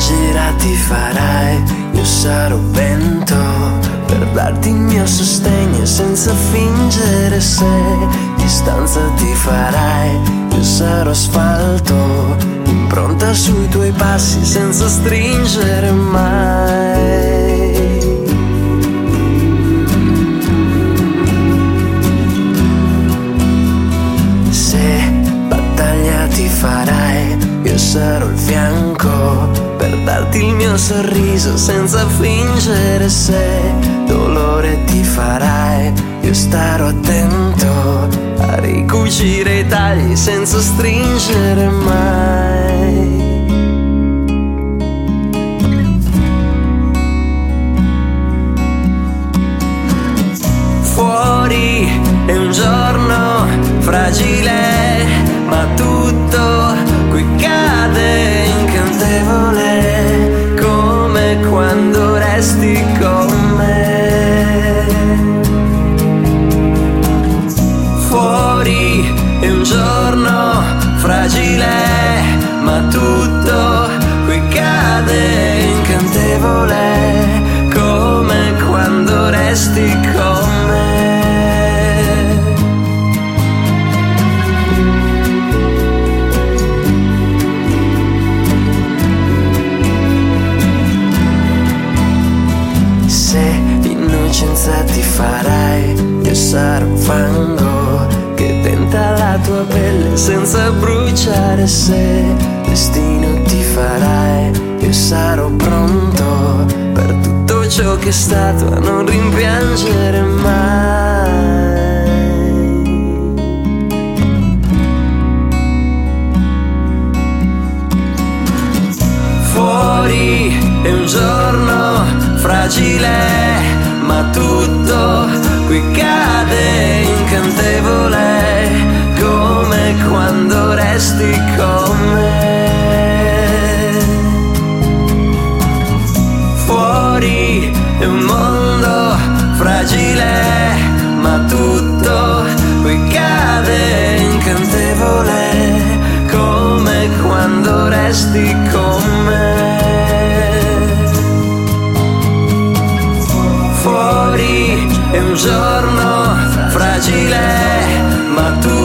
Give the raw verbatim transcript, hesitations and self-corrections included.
gira ti farai, io sarò vento per darti il mio sostegno senza fingere. Se distanza ti farai, io sarò asfalto, impronta sui tuoi passi senza stringere mai. Se battaglia ti farai, io sarò il fianco per darti il mio sorriso senza fingere. Se dolore ti farai, io starò attento a ricucire i tagli senza stringere mai. Fuori è un giorno fragile, ma tutto qui cade incantevole, come quando resti con me. Fuori è un giorno fragile, ma tutto qui cade incantevole, come quando resti con me. Ti farai, io sarò fango che tenta la tua pelle senza bruciare. Se destino ti farai, io sarò pronto per tutto ciò che è stato a non rimpiangere mai. Fuori è un giorno fragile, ma tutto qui cade incantevole, come quando resti con me. Fuori è un mondo fragile, ma tutto qui cade incantevole, come quando resti con me. Fuori è un giorno fragile, ma tu